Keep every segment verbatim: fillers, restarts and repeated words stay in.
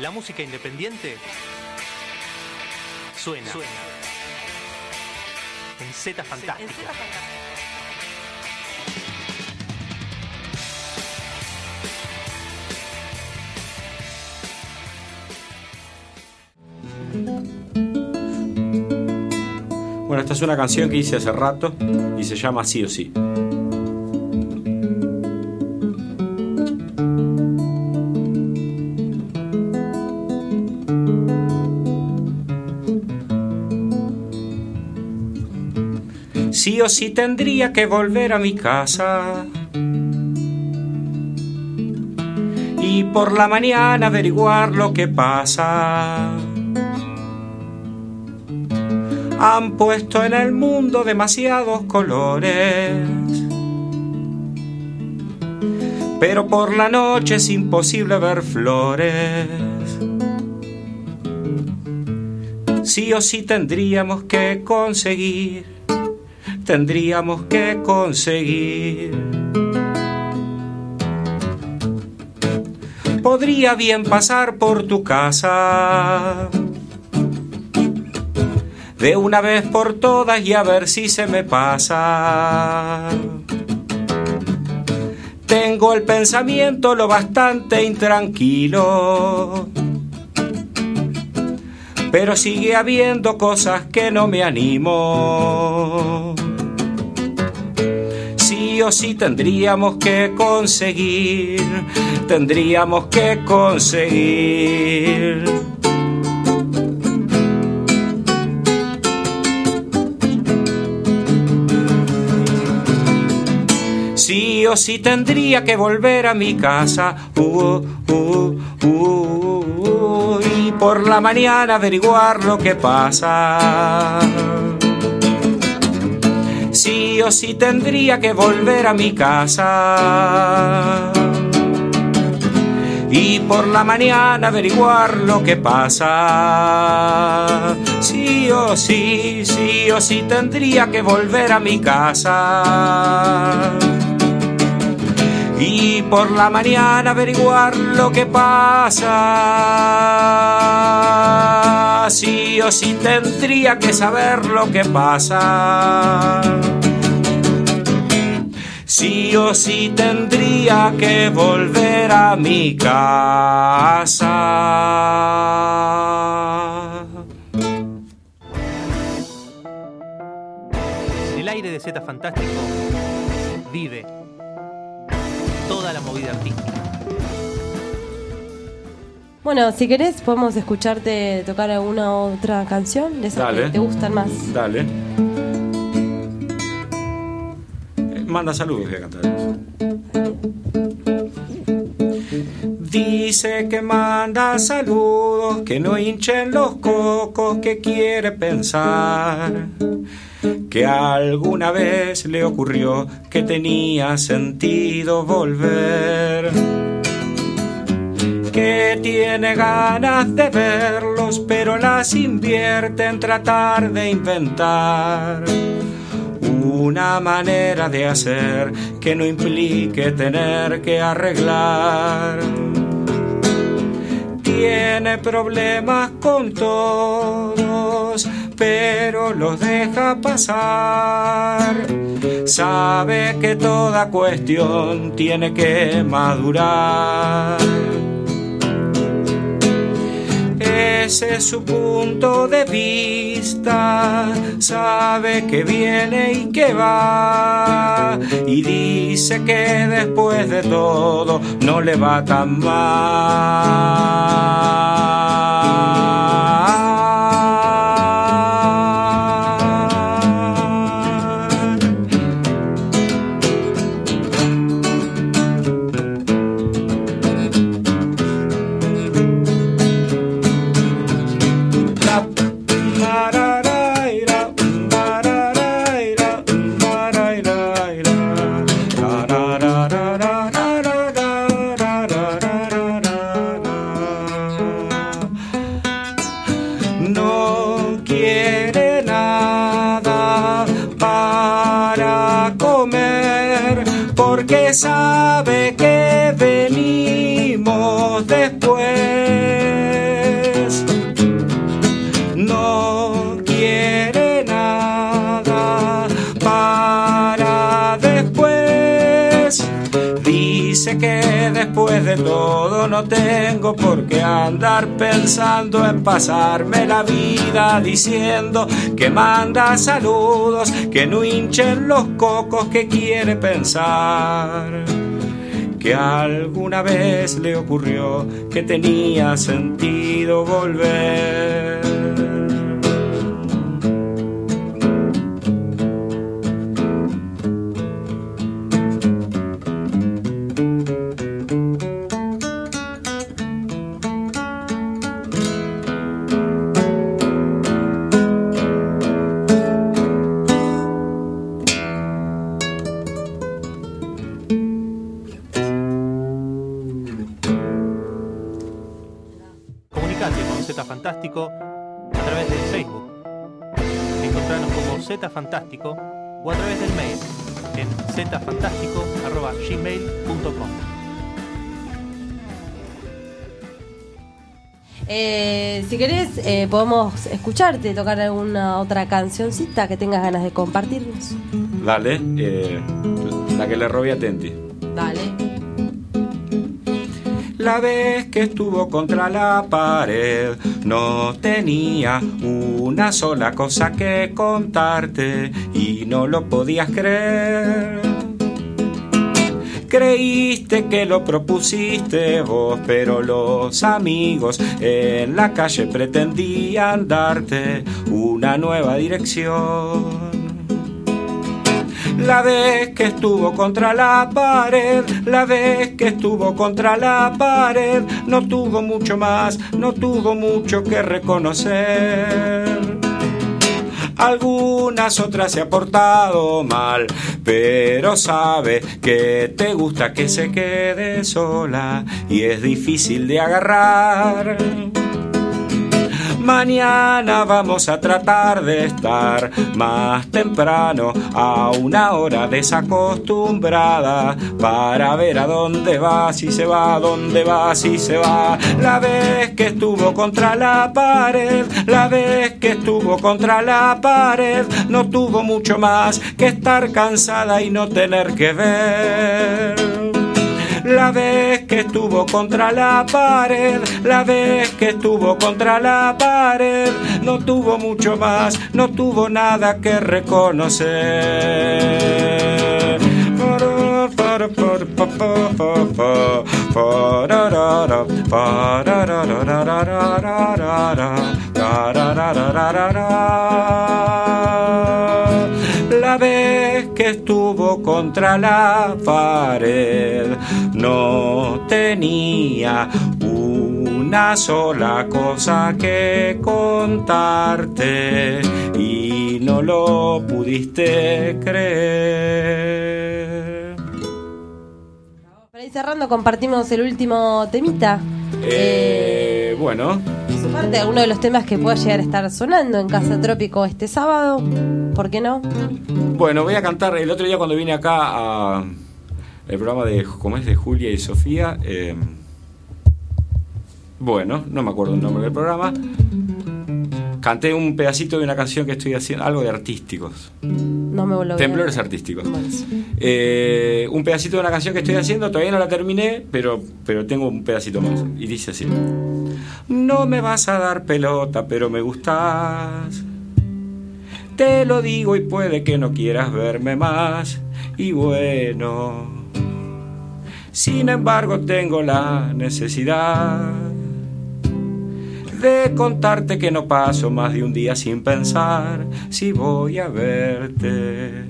La música independiente suena, suena. En Z Fantástica. Bueno, esta es una canción que hice hace rato y se llama Sí o Sí. Sí o sí tendría que volver a mi casa y por la mañana averiguar lo que pasa. Han puesto en el mundo demasiados colores, pero por la noche es imposible ver flores. Sí o sí tendríamos que conseguir, tendríamos que conseguir. Podría bien pasar por tu casa de una vez por todas y a ver si se me pasa. Tengo el pensamiento lo bastante intranquilo, pero sigue habiendo cosas que no me animo. Sí o sí tendríamos que conseguir, tendríamos que conseguir. Sí o sí tendría que volver a mi casa uh, uh, uh, uh, y por la mañana averiguar lo que pasa. Sí o sí tendría que volver a mi casa y por la mañana averiguar lo que pasa. Sí o sí, sí o sí tendría que volver a mi casa y por la mañana averiguar lo que pasa. Sí o sí tendría que saber lo que pasa. Sí o sí tendría que volver a mi casa. El aire de Z Fantástico vive toda la movida artística. Bueno, si querés podemos escucharte tocar alguna otra canción de esas Dale. que te gustan más. Dale. Eh, Manda saludos, voy a cantar. Dice que manda saludos, que no hinchen los cocos, que quiere pensar que alguna vez le ocurrió que tenía sentido volver, que tiene ganas de verlos, pero las invierte en tratar de inventar una manera de hacer que no implique tener que arreglar. Tiene problemas con todos, pero los deja pasar. Sabe que toda cuestión tiene que madurar. Ese es su punto de vista, sabe que viene y que va, y dice que después de todo no le va tan mal. Porque sabe que venimos después. Y sé que después de todo no tengo por qué andar pensando en pasarme la vida diciendo que manda saludos, que no hinchen los cocos, que quiere pensar que alguna vez le ocurrió que tenía sentido volver. Fantástico a través del Facebook. Encontrarnos como Z Fantástico o a través del mail en zfantástico arroba gmail punto com. Eh, si querés, eh, podemos escucharte, tocar alguna otra cancioncita que tengas ganas de compartirnos. Dale, eh, la que le robé a Tenti. Dale. La vez que estuvo contra la pared, no tenía una sola cosa que contarte y no lo podías creer. Creíste que lo propusiste vos, pero los amigos en la calle pretendían darte una nueva dirección. La vez que estuvo contra la pared, la vez que estuvo contra la pared, no tuvo mucho más, no tuvo mucho que reconocer. Algunas otras se ha portado mal, pero sabe que te gusta que se quede sola y es difícil de agarrar. Mañana vamos a tratar de estar más temprano, a una hora desacostumbrada, para ver a dónde va, si se va, a dónde va, si se va. La vez que estuvo contra la pared, la vez que estuvo contra la pared, no tuvo mucho más que estar cansada y no tener que ver. La vez que estuvo contra la pared, la vez que estuvo contra la pared, no tuvo mucho más, no tuvo nada que reconocer. La vez que estuvo contra la pared, no tenía una sola cosa que contarte y no lo pudiste creer. Para ir cerrando, compartimos el último temita. Eh, eh, bueno. Su parte, alguno de los temas que pueda llegar a estar sonando en Casa Trópico este sábado, ¿por qué no? Bueno, voy a cantar. El otro día cuando vine acá a el programa de, ¿cómo es? De Julia y Sofía, eh, bueno, no me acuerdo el nombre del programa, canté un pedacito de una canción que estoy haciendo, algo de artísticos. No me vuelvo Temblores a... artísticos. Eh, un pedacito de una canción que estoy haciendo, todavía no la terminé, pero, pero tengo un pedacito más. Y dice así: no me vas a dar pelota, pero me gustas. Te lo digo y puede que no quieras verme más. Y bueno, sin embargo tengo la necesidad de contarte que no paso más de un día sin pensar si voy a verte.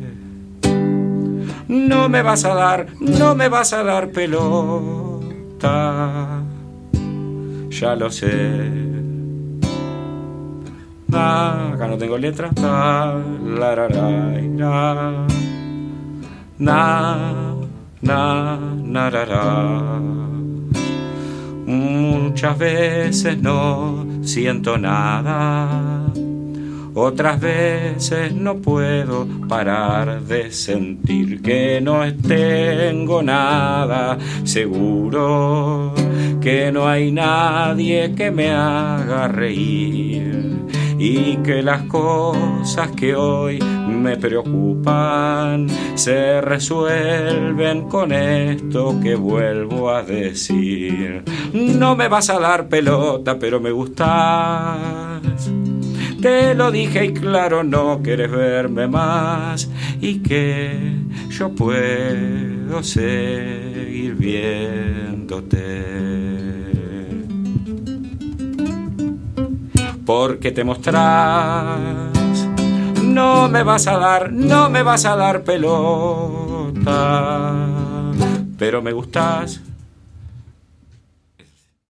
No me vas a dar, no me vas a dar pelota, ya lo sé. Ah, acá no tengo letra. Ah, la, la, la, la. Na, na, na, ra, ra. Muchas veces no siento nada, otras veces no puedo parar de sentir que no tengo nada. Seguro que no hay nadie que me haga reír y que las cosas que hoy me preocupan se resuelven con esto que vuelvo a decir. No me vas a dar pelota, pero me gustas. Te lo dije y claro, no quieres verme más y que yo puedo seguir viéndote. Porque te mostrás, no me vas a dar, no me vas a dar pelota, pero me gustás.